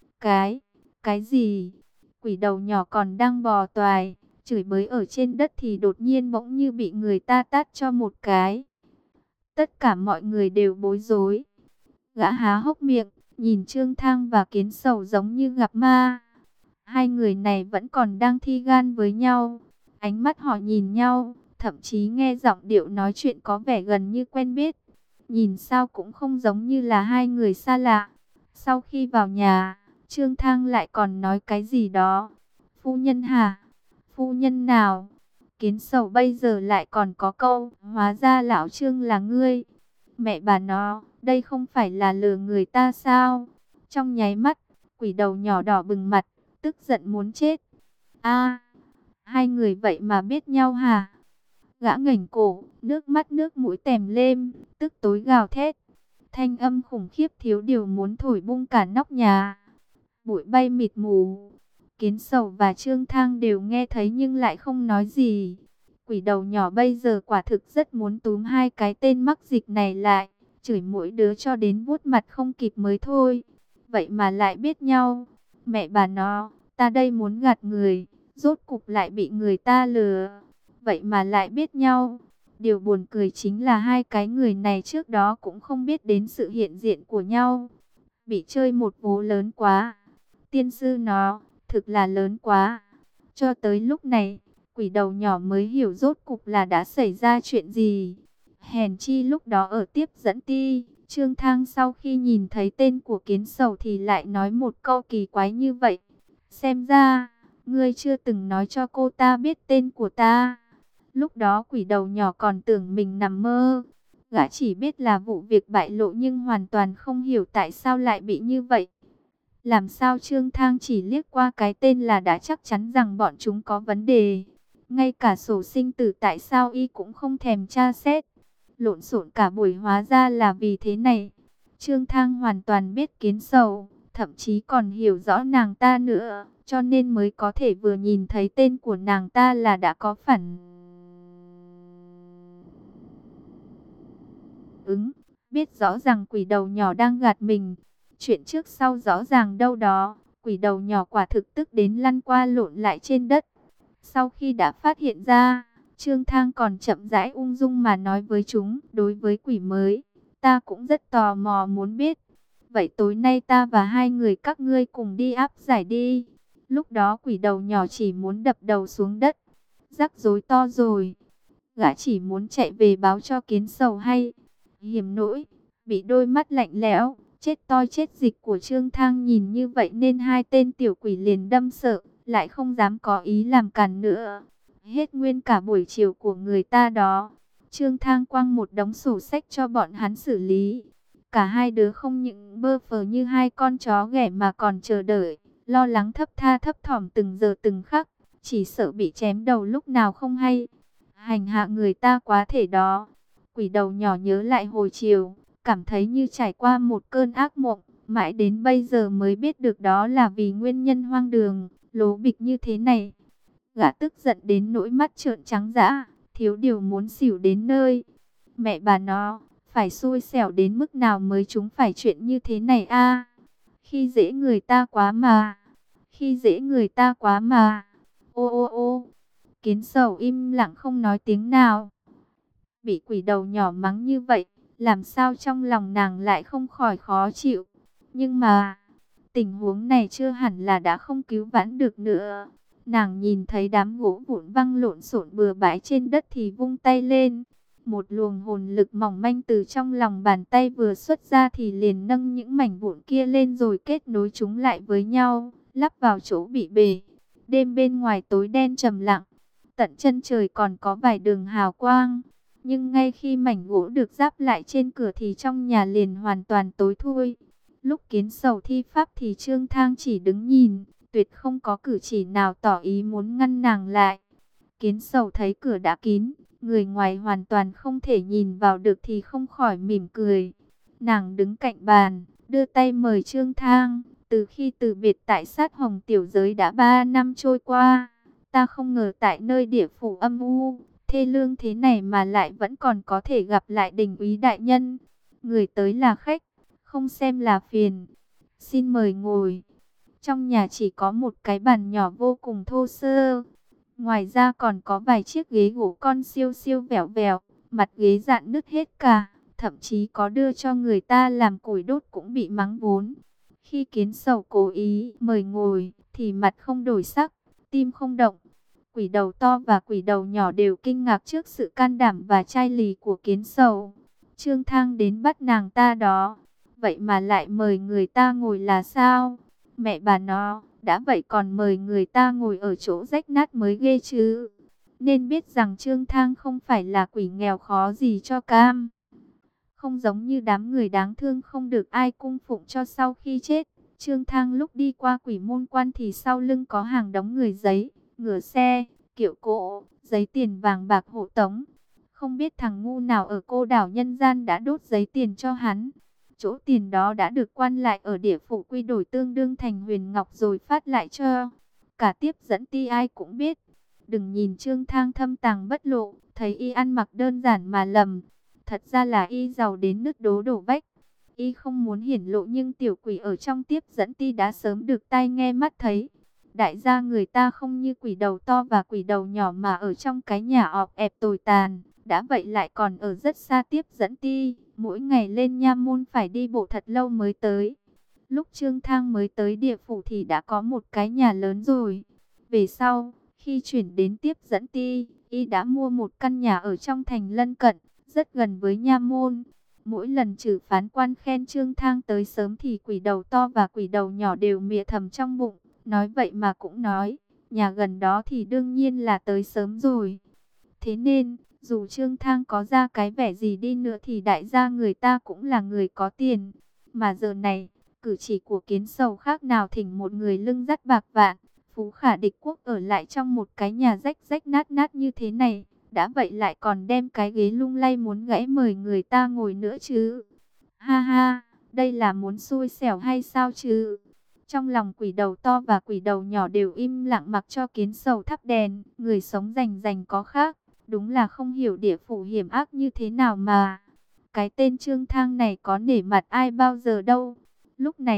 Cái gì? Quỷ đầu nhỏ còn đang bò toài, chửi bới ở trên đất thì đột nhiên bỗng như bị người ta tát cho một cái. Tất cả mọi người đều bối rối. Gã há hốc miệng, nhìn Trương Thang và Kiến Sầu giống như gặp ma. Hai người này vẫn còn đang thi gan với nhau. Ánh mắt họ nhìn nhau, thậm chí nghe giọng điệu nói chuyện có vẻ gần như quen biết. Nhìn sao cũng không giống như là hai người xa lạ. Sau khi vào nhà, Trương Thang lại còn nói cái gì đó. Phu nhân hả? Phu nhân nào? Kiến Sầu bây giờ lại còn có câu, hóa ra lão Trương là ngươi. Mẹ bà nó, đây không phải là lừa người ta sao? Trong nháy mắt, quỷ đầu nhỏ đỏ bừng mặt, tức giận muốn chết. A, hai người vậy mà biết nhau hả? Gã ngẩng cổ, nước mắt nước mũi tèm lem, tức tối gào thét. Thanh âm khủng khiếp thiếu điều muốn thổi bung cả nóc nhà. Bụi bay mịt mù. Kiến Sầu và Trương Thang đều nghe thấy nhưng lại không nói gì. Quỷ đầu nhỏ bây giờ quả thực rất muốn túm hai cái tên mắc dịch này lại, chửi mỗi đứa cho đến vuốt mặt không kịp mới thôi. Vậy mà lại biết nhau. Mẹ bà nó, ta đây muốn gạt người, rốt cục lại bị người ta lừa. Vậy mà lại biết nhau. Điều buồn cười chính là hai cái người này trước đó cũng không biết đến sự hiện diện của nhau. Bị chơi một vố lớn quá. Tiên sư nó, thực là lớn quá. Cho tới lúc này, quỷ đầu nhỏ mới hiểu rốt cục là đã xảy ra chuyện gì. Hèn chi lúc đó ở tiếp dẫn ti, Trương Thang sau khi nhìn thấy tên của Kiến Sầu thì lại nói một câu kỳ quái như vậy. Xem ra, ngươi chưa từng nói cho cô ta biết tên của ta. Lúc đó quỷ đầu nhỏ còn tưởng mình nằm mơ. Gã chỉ biết là vụ việc bại lộ nhưng hoàn toàn không hiểu tại sao lại bị như vậy. Làm sao Trương Thang chỉ liếc qua cái tên là đã chắc chắn rằng bọn chúng có vấn đề. Ngay cả sổ sinh tử tại sao y cũng không thèm tra xét. Lộn xộn cả buổi hóa ra là vì thế này. Trương Thang hoàn toàn biết Kiến Sầu, thậm chí còn hiểu rõ nàng ta nữa. Cho nên mới có thể vừa nhìn thấy tên của nàng ta là đã có phản ứng. Biết rõ rằng quỷ đầu nhỏ đang gạt mình. Chuyện trước sau rõ ràng đâu đó. Quỷ đầu nhỏ quả thực tức đến lăn qua lộn lại trên đất. Sau khi đã phát hiện ra, Trương Thang còn chậm rãi ung dung mà nói với chúng, đối với quỷ mới, ta cũng rất tò mò muốn biết. Vậy tối nay ta và hai người các ngươi cùng đi áp giải đi. Lúc đó quỷ đầu nhỏ chỉ muốn đập đầu xuống đất. Rắc rối to rồi. Gã chỉ muốn chạy về báo cho Kiến Sầu hay. Hiểm nỗi, bị đôi mắt lạnh lẽo, chết toi chết dịch của Trương Thang nhìn như vậy nên hai tên tiểu quỷ liền đâm sợ, lại không dám có ý làm cản nữa. Hết nguyên cả buổi chiều của người ta đó. Trương Thang quăng một đống sổ sách cho bọn hắn xử lý. Cả hai đứa không những bơ phờ như hai con chó ghẻ mà còn chờ đợi, lo lắng thấp tha thấp thỏm từng giờ từng khắc, chỉ sợ bị chém đầu lúc nào không hay. Hành hạ người ta quá thể đó. Quỷ đầu nhỏ nhớ lại hồi chiều, cảm thấy như trải qua một cơn ác mộng, mãi đến bây giờ mới biết được đó là vì nguyên nhân hoang đường, lố bịch như thế này. Gã tức giận đến nỗi mắt trợn trắng dã, thiếu điều muốn xỉu đến nơi. Mẹ bà nó, phải xui xẻo đến mức nào mới chúng phải chuyện như thế này a? Khi dễ người ta quá mà. Khi dễ người ta quá mà. Ô ô ô. Kiến Sầu im lặng không nói tiếng nào. Bị quỷ đầu nhỏ mắng như vậy, làm sao trong lòng nàng lại không khỏi khó chịu. Nhưng mà, tình huống này chưa hẳn là đã không cứu vãn được nữa. Nàng nhìn thấy đám gỗ vụn văng lộn xộn bừa bãi trên đất thì vung tay lên. Một luồng hồn lực mỏng manh từ trong lòng bàn tay vừa xuất ra thì liền nâng những mảnh vụn kia lên rồi kết nối chúng lại với nhau, lắp vào chỗ bị bể. Đêm bên ngoài tối đen trầm lặng, tận chân trời còn có vài đường hào quang. Nhưng ngay khi mảnh gỗ được ráp lại trên cửa thì trong nhà liền hoàn toàn tối thui. Lúc Kiến Sầu thi pháp thì Trương Thang chỉ đứng nhìn, tuyệt không có cử chỉ nào tỏ ý muốn ngăn nàng lại. Kiến Sầu thấy cửa đã kín, người ngoài hoàn toàn không thể nhìn vào được thì không khỏi mỉm cười. Nàng đứng cạnh bàn, đưa tay mời Trương Thang. Từ khi từ biệt tại sát Hồng Tiểu Giới đã 3 năm trôi qua, ta không ngờ tại nơi địa phủ âm u, thê lương thế này mà lại vẫn còn có thể gặp lại Đình úy đại nhân. Người tới là khách, không xem là phiền. Xin mời ngồi. Trong nhà chỉ có một cái bàn nhỏ vô cùng thô sơ. Ngoài ra còn có vài chiếc ghế gỗ con siêu siêu vẹo vẹo, mặt ghế dạn nứt hết cả. Thậm chí có đưa cho người ta làm củi đốt cũng bị mắng vốn. Khi Kiến Sầu cố ý mời ngồi thì mặt không đổi sắc, tim không động. Quỷ đầu to và quỷ đầu nhỏ đều kinh ngạc trước sự can đảm và chai lì của Kiến Sầu. Trương Thang đến bắt nàng ta đó, vậy mà lại mời người ta ngồi là sao? Mẹ bà nó, đã vậy còn mời người ta ngồi ở chỗ rách nát mới ghê chứ. Nên biết rằng Trương Thang không phải là quỷ nghèo khó gì cho cam. Không giống như đám người đáng thương không được ai cung phụng cho sau khi chết. Trương Thang lúc đi qua quỷ môn quan thì sau lưng có hàng đống người giấy, ngựa xe, kiệu cỗ, giấy tiền vàng bạc hộ tống. Không biết thằng ngu nào ở cô đảo nhân gian đã đốt giấy tiền cho hắn. Chỗ tiền đó đã được quan lại ở địa phủ quy đổi tương đương thành huyền ngọc rồi phát lại cho. Cả tiếp dẫn ti ai cũng biết. Đừng nhìn Trương Thang thâm tàng bất lộ, thấy y ăn mặc đơn giản mà lầm. Thật ra là y giàu đến nứt đố đổ vách. Y không muốn hiển lộ nhưng tiểu quỷ ở trong tiếp dẫn ti đã sớm được tai nghe mắt thấy. Đại gia người ta không như quỷ đầu to và quỷ đầu nhỏ mà ở trong cái nhà ọp ẹp tồi tàn. Đã vậy lại còn ở rất xa tiếp dẫn ti. Mỗi ngày lên nha môn phải đi bộ thật lâu mới tới. Lúc Trương Thang mới tới địa phủ thì đã có một cái nhà lớn rồi. Về sau, khi chuyển đến tiếp dẫn ti, y đã mua một căn nhà ở trong thành lân cận, rất gần với nha môn. Mỗi lần trừ phán quan khen Trương Thang tới sớm thì quỷ đầu to và quỷ đầu nhỏ đều mỉa thầm trong bụng. Nói vậy mà cũng nói, nhà gần đó thì đương nhiên là tới sớm rồi. Thế nên, dù Trương Thang có ra cái vẻ gì đi nữa thì đại gia người ta cũng là người có tiền. Mà giờ này, cử chỉ của Kiến Sầu khác nào thỉnh một người lưng dắt bạc vạn, phú khả địch quốc ở lại trong một cái nhà rách rách nát nát như thế này. Đã vậy lại còn đem cái ghế lung lay muốn gãy mời người ta ngồi nữa chứ. Ha ha, đây là muốn xui xẻo hay sao chứ? Trong lòng quỷ đầu to và quỷ đầu nhỏ đều im lặng mặc cho Kiến Sầu thắp đèn. Người sống rành rành có khác. Đúng là không hiểu địa phủ hiểm ác như thế nào mà. Cái tên Trương Thang này có nể mặt ai bao giờ đâu. Lúc này,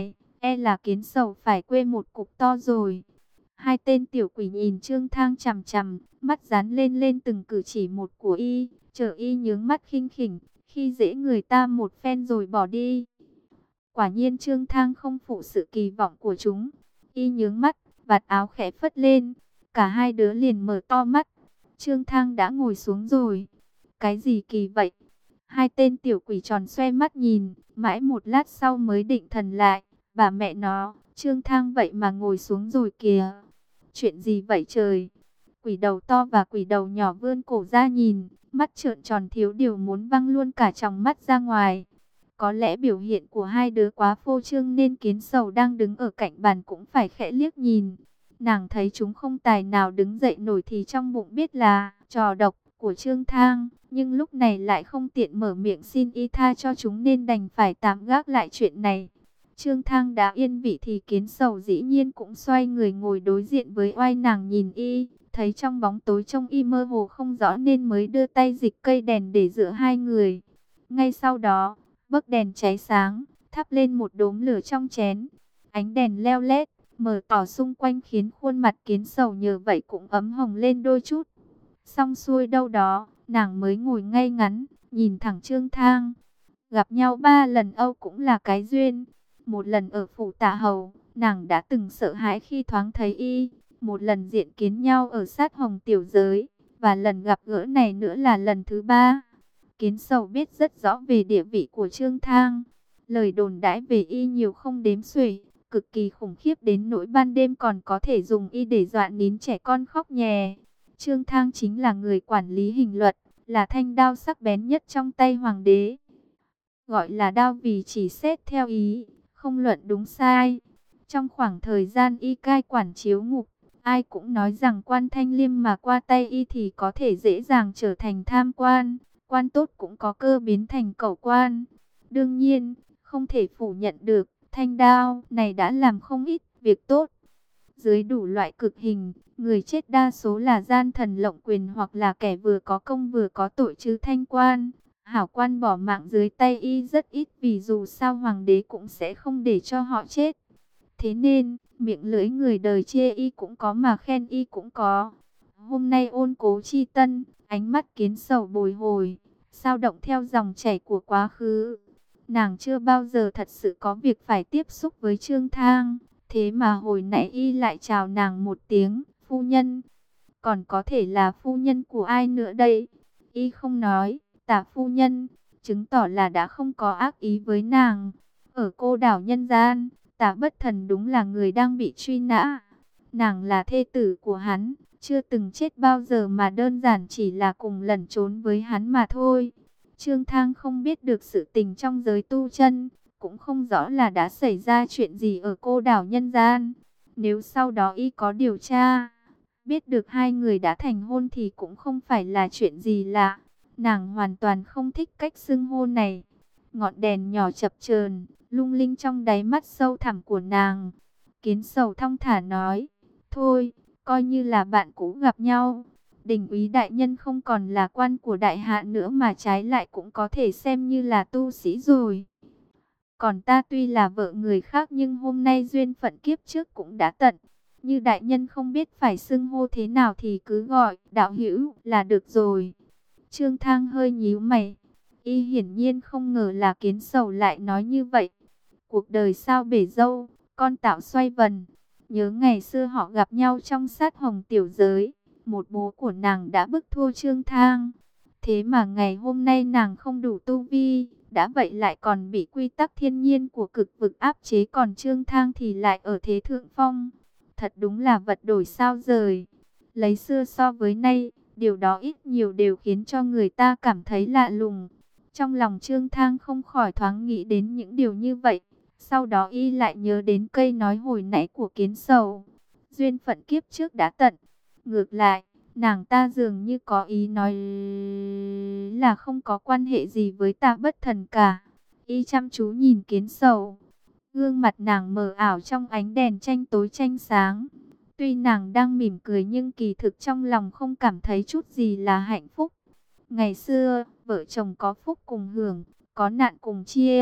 e là Kiến Sầu phải quê một cục to rồi. Hai tên tiểu quỷ nhìn Trương Thang chằm chằm, mắt dán lên lên từng cử chỉ một của y, chờ y nhướng mắt khinh khỉnh, khi dễ người ta một phen rồi bỏ đi. Quả nhiên Trương Thang không phụ sự kỳ vọng của chúng. Y nhướng mắt, vạt áo khẽ phất lên, cả hai đứa liền mở to mắt. Trương Thang đã ngồi xuống rồi. Cái gì kỳ vậy? Hai tên tiểu quỷ tròn xoe mắt nhìn, mãi một lát sau mới định thần lại. Bà mẹ nó, Trương Thang vậy mà ngồi xuống rồi kìa. Chuyện gì vậy trời? Quỷ đầu to và quỷ đầu nhỏ vươn cổ ra nhìn, mắt trợn tròn thiếu điều muốn văng luôn cả tròng mắt ra ngoài. Có lẽ biểu hiện của hai đứa quá phô trương nên Kiến Sầu đang đứng ở cạnh bàn cũng phải khẽ liếc nhìn. Nàng thấy chúng không tài nào đứng dậy nổi thì trong bụng biết là trò độc của Trương Thang, nhưng lúc này lại không tiện mở miệng xin y tha cho chúng nên đành phải tạm gác lại chuyện này. Trương Thang đã yên vị thì Kiến Sầu dĩ nhiên cũng xoay người ngồi đối diện với oai. Nàng nhìn y, thấy trong bóng tối trông y mơ hồ không rõ nên mới đưa tay dịch cây đèn để giữa hai người. Ngay sau đó, bấc đèn cháy sáng, thắp lên một đốm lửa trong chén. Ánh đèn leo lét, mờ tỏ xung quanh khiến khuôn mặt Kiến Sầu nhờ vậy cũng ấm hồng lên đôi chút. Xong xuôi đâu đó, nàng mới ngồi ngay ngắn, nhìn thẳng Trương Thang. Gặp nhau 3 lần Âu cũng là cái duyên. Một lần ở phủ Tạ Hầu, nàng đã từng sợ hãi khi thoáng thấy y. Một lần diện kiến nhau ở sát Hồng Tiểu Giới, và lần gặp gỡ này nữa là lần thứ 3. Kiến Sầu biết rất rõ về địa vị của Trương Thang. Lời đồn đãi về y nhiều không đếm xuể, cực kỳ khủng khiếp đến nỗi ban đêm còn có thể dùng y để dọa nín trẻ con khóc nhè. Trương Thang chính là người quản lý hình luật, là thanh đao sắc bén nhất trong tay hoàng đế. Gọi là đao vì chỉ xét theo ý, không luận đúng sai. Trong khoảng thời gian y cai quản chiếu ngục, ai cũng nói rằng quan Thanh Liêm mà qua tay y thì có thể dễ dàng trở thành tham quan. Quan tốt cũng có cơ biến thành cẩu quan. Đương nhiên, không thể phủ nhận được, thanh đao này đã làm không ít việc tốt. Dưới đủ loại cực hình, người chết đa số là gian thần lộng quyền hoặc là kẻ vừa có công vừa có tội chứ thanh quan. Hảo quan bỏ mạng dưới tay y rất ít vì dù sao hoàng đế cũng sẽ không để cho họ chết. Thế nên, miệng lưỡi người đời chê y cũng có mà khen y cũng có. Hôm nay ôn cố chi tân, ánh mắt Kiến Sầu bồi hồi, sao động theo dòng chảy của quá khứ. Nàng chưa bao giờ thật sự có việc phải tiếp xúc với Trương Thang. Thế mà hồi nãy y lại chào nàng một tiếng, phu nhân. Còn có thể là phu nhân của ai nữa đây? Y không nói, Tả phu nhân, chứng tỏ là đã không có ác ý với nàng. Ở cô đảo nhân gian, Tả Bất Thần đúng là người đang bị truy nã. Nàng là thê tử của hắn, chưa từng chết bao giờ mà đơn giản chỉ là cùng lẩn trốn với hắn mà thôi. Trương Thang không biết được sự tình trong giới tu chân, cũng không rõ là đã xảy ra chuyện gì ở cô đảo nhân gian. Nếu sau đó y có điều tra, biết được hai người đã thành hôn thì cũng không phải là chuyện gì lạ. Nàng hoàn toàn không thích cách xưng hô này. Ngọn đèn nhỏ chập chờn, lung linh trong đáy mắt sâu thẳm của nàng. Kiến Sầu thong thả nói, thôi, coi như là bạn cũ gặp nhau. Đình úy đại nhân không còn là quan của đại hạ nữa mà trái lại cũng có thể xem như là tu sĩ rồi. Còn ta tuy là vợ người khác nhưng hôm nay duyên phận kiếp trước cũng đã tận. Như đại nhân không biết phải xưng hô thế nào thì cứ gọi đạo hữu là được rồi. Trương Thang hơi nhíu mày. Y hiển nhiên không ngờ là Kiến Sầu lại nói như vậy. Cuộc đời sao bể dâu, con tạo xoay vần. Nhớ ngày xưa họ gặp nhau trong sát Hồng Tiểu Giới. Một bố của nàng đã bức thua Trương Thang. Thế mà ngày hôm nay nàng không đủ tu vi, đã vậy lại còn bị quy tắc thiên nhiên của cực vực áp chế, còn Trương Thang thì lại ở thế thượng phong. Thật đúng là vật đổi sao rời. Lấy xưa so với nay, điều đó ít nhiều đều khiến cho người ta cảm thấy lạ lùng. Trong lòng Trương Thang không khỏi thoáng nghĩ đến những điều như vậy. Sau đó y lại nhớ đến cây nói hồi nãy của Kiến Sầu. Duyên phận kiếp trước đã tận. Ngược lại, nàng ta dường như có ý nói là không có quan hệ gì với Tả Bất Thần cả. Y chăm chú nhìn Kiến Sầu. Gương mặt nàng mờ ảo trong ánh đèn tranh tối tranh sáng. Tuy nàng đang mỉm cười nhưng kỳ thực trong lòng không cảm thấy chút gì là hạnh phúc. Ngày xưa, vợ chồng có phúc cùng hưởng, có nạn cùng chia.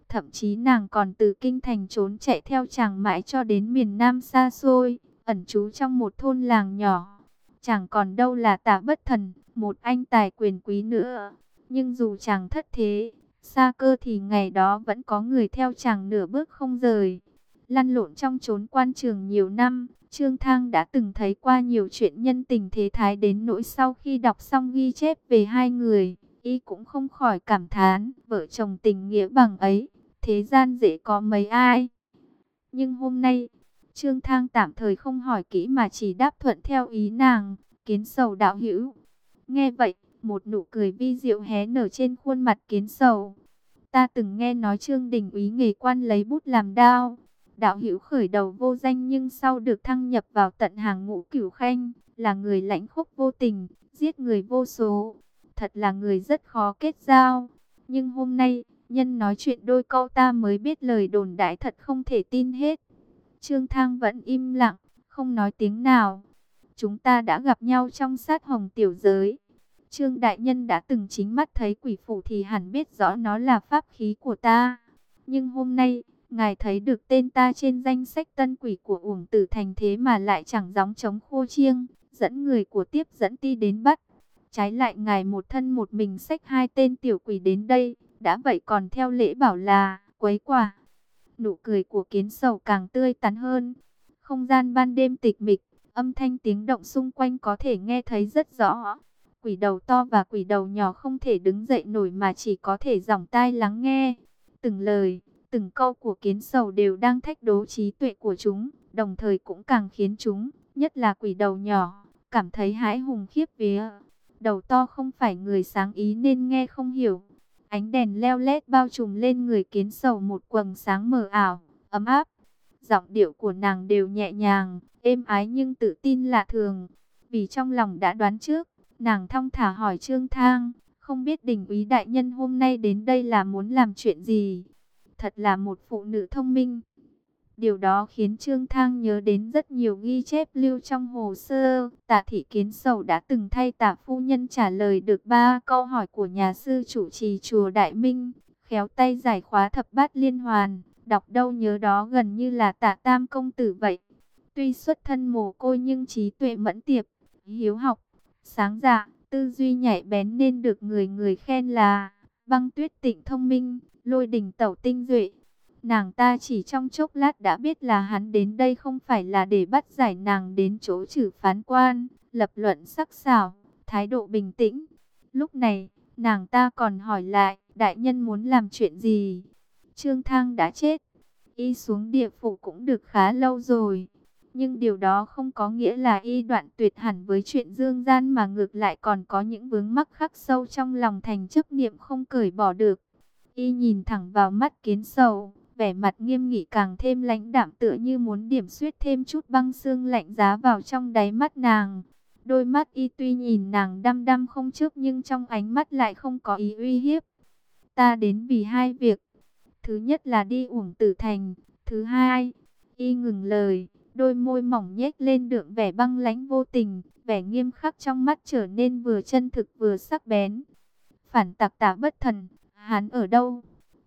Thậm chí nàng còn từ kinh thành trốn chạy theo chàng mãi cho đến miền Nam xa xôi, ẩn trú trong một thôn làng nhỏ. Chàng còn đâu là Tạ Bất Thần, một anh tài quyền quý nữa. Nhưng dù chàng thất thế, xa cơ thì ngày đó vẫn có người theo chàng nửa bước không rời. Lăn lộn trong chốn quan trường nhiều năm, Trương Thang đã từng thấy qua nhiều chuyện nhân tình thế thái đến nỗi sau khi đọc xong ghi chép về hai người, y cũng không khỏi cảm thán, vợ chồng tình nghĩa bằng ấy, thế gian dễ có mấy ai. Nhưng hôm nay, Trương Thang tạm thời không hỏi kỹ mà chỉ đáp thuận theo ý nàng, Kiến Sầu đạo hữu. Nghe vậy, một nụ cười vi diệu hé nở trên khuôn mặt Kiến Sầu. Ta từng nghe nói Trương Đình úy nghề quan lấy bút làm đao. Đạo hữu khởi đầu vô danh nhưng sau được thăng nhập vào tận hàng ngũ cửu khanh, là người lãnh khốc vô tình, giết người vô số. Thật là người rất khó kết giao. Nhưng hôm nay, nhân nói chuyện đôi câu ta mới biết lời đồn đại thật không thể tin hết. Trương Thang vẫn im lặng, không nói tiếng nào. Chúng ta đã gặp nhau trong sát hồng tiểu giới. Trương đại nhân đã từng chính mắt thấy quỷ phủ thì hẳn biết rõ nó là pháp khí của ta. Nhưng hôm nay, ngài thấy được tên ta trên danh sách tân quỷ của Uổng Tử Thành thế mà lại chẳng gióng trống khô chiêng, dẫn người của tiếp dẫn ti đến bắt. Trái lại ngài một thân một mình xách hai tên tiểu quỷ đến đây, đã vậy còn theo lễ bảo là quấy quả. Nụ cười của Kiến Sầu càng tươi tắn hơn. Không gian ban đêm tịch mịch, âm thanh tiếng động xung quanh có thể nghe thấy rất rõ. Quỷ đầu to và quỷ đầu nhỏ không thể đứng dậy nổi mà chỉ có thể dòng tai lắng nghe. Từng lời, từng câu của Kiến Sầu đều đang thách đố trí tuệ của chúng, đồng thời cũng càng khiến chúng, nhất là quỷ đầu nhỏ, cảm thấy hãi hùng khiếp vía. Đầu to không phải người sáng ý nên nghe không hiểu. Ánh đèn leo lét bao trùm lên người Kiến Sầu một quầng sáng mờ ảo, ấm áp. Giọng điệu của nàng đều nhẹ nhàng, êm ái nhưng tự tin lạ thường. Vì trong lòng đã đoán trước, nàng thong thả hỏi Trương Thang, không biết Đình úy đại nhân hôm nay đến đây là muốn làm chuyện gì? Thật là một phụ nữ thông minh. Điều đó khiến Trương Thang nhớ đến rất nhiều ghi chép lưu trong hồ sơ. Tạ Thị Kiến Sầu đã từng thay Tạ phu nhân trả lời được 3 câu hỏi của nhà sư chủ trì chùa Đại Minh, khéo tay giải khóa thập bát liên hoàn, đọc đâu nhớ đó gần như là Tạ Tam công tử vậy. Tuy xuất thân mồ côi nhưng trí tuệ mẫn tiệp, hiếu học, sáng dạ, tư duy nhạy bén nên được người người khen là băng tuyết tịnh thông minh, lôi đình tẩu tinh duệ. Nàng ta chỉ trong chốc lát đã biết là hắn đến đây không phải là để bắt giải nàng đến chỗ trừ phán quan, lập luận sắc sảo, thái độ bình tĩnh. Lúc này, nàng ta còn hỏi lại, đại nhân muốn làm chuyện gì? Trương Thang đã chết, y xuống địa phủ cũng được khá lâu rồi. Nhưng điều đó không có nghĩa là y đoạn tuyệt hẳn với chuyện dương gian mà ngược lại còn có những vướng mắc khắc sâu trong lòng thành chấp niệm không cởi bỏ được. Y nhìn thẳng vào mắt Kiến Sầu, vẻ mặt nghiêm nghị càng thêm lãnh đạm tựa như muốn điểm xuyết thêm chút băng xương lạnh giá vào trong đáy mắt nàng. Đôi mắt y tuy nhìn nàng đăm đăm không chớp nhưng trong ánh mắt lại không có ý uy hiếp. Ta đến vì hai việc. Thứ nhất là đi Uổng Tử Thành. Thứ hai, y ngừng lời, đôi môi mỏng nhếch lên đượm vẻ băng lãnh vô tình, vẻ nghiêm khắc trong mắt trở nên vừa chân thực vừa sắc bén. Phản tặc Tạ Bất Thần, hắn ở đâu?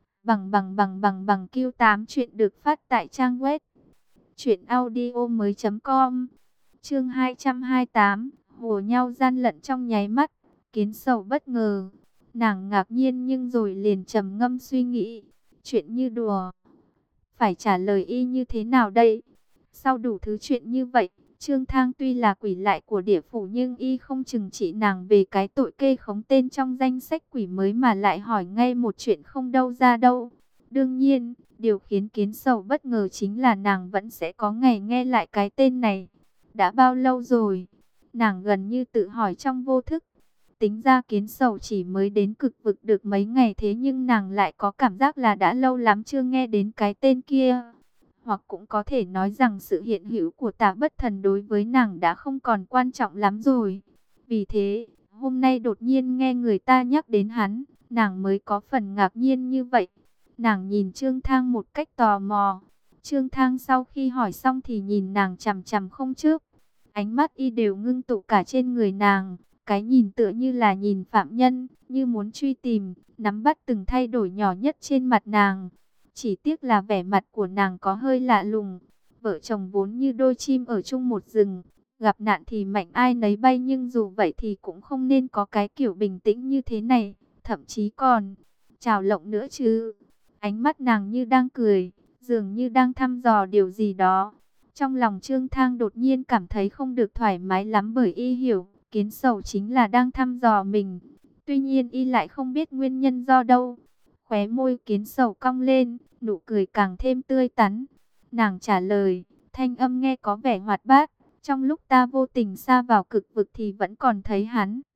Bằng Q8 chuyện được phát tại trang web truyệnaudiomoi.com. Chương 228, hồ nhau gian lận trong nháy mắt. Kiến Sầu bất ngờ, nàng ngạc nhiên nhưng rồi liền trầm ngâm suy nghĩ, chuyện như đùa, phải trả lời y như thế nào đây? Sau đủ thứ chuyện như vậy, Trương Thang tuy là quỷ lại của địa phủ nhưng y không chừng trị nàng về cái tội kê khống tên trong danh sách quỷ mới mà lại hỏi ngay một chuyện không đâu ra đâu. Đương nhiên, điều khiến Kiến Sầu bất ngờ chính là nàng vẫn sẽ có ngày nghe lại cái tên này. Đã bao lâu rồi? Nàng gần như tự hỏi trong vô thức. Tính ra Kiến Sầu chỉ mới đến Cực Vực được mấy ngày thế nhưng nàng lại có cảm giác là đã lâu lắm chưa nghe đến cái tên kia. Hoặc cũng có thể nói rằng sự hiện hữu của Tạ Bất Thần đối với nàng đã không còn quan trọng lắm rồi. Vì thế, hôm nay đột nhiên nghe người ta nhắc đến hắn, nàng mới có phần ngạc nhiên như vậy. Nàng nhìn Trương Thang một cách tò mò. Trương Thang sau khi hỏi xong thì nhìn nàng chằm chằm không chớp. Ánh mắt y đều ngưng tụ cả trên người nàng. Cái nhìn tựa như là nhìn phạm nhân, như muốn truy tìm, nắm bắt từng thay đổi nhỏ nhất trên mặt nàng. Chỉ tiếc là vẻ mặt của nàng có hơi lạ lùng. Vợ chồng vốn như đôi chim ở chung một rừng, gặp nạn thì mạnh ai nấy bay, nhưng dù vậy thì cũng không nên có cái kiểu bình tĩnh như thế này, thậm chí còn trào lộng nữa chứ. Ánh mắt nàng như đang cười, dường như đang thăm dò điều gì đó. Trong lòng Trương Thang đột nhiên cảm thấy không được thoải mái lắm, bởi y hiểu Kiến Sầu chính là đang thăm dò mình. Tuy nhiên y lại không biết nguyên nhân do đâu. Khóe môi Kiến Sầu cong lên, nụ cười càng thêm tươi tắn. Nàng trả lời, thanh âm nghe có vẻ hoạt bát. Trong lúc ta vô tình sa vào cực vực thì vẫn còn thấy hắn.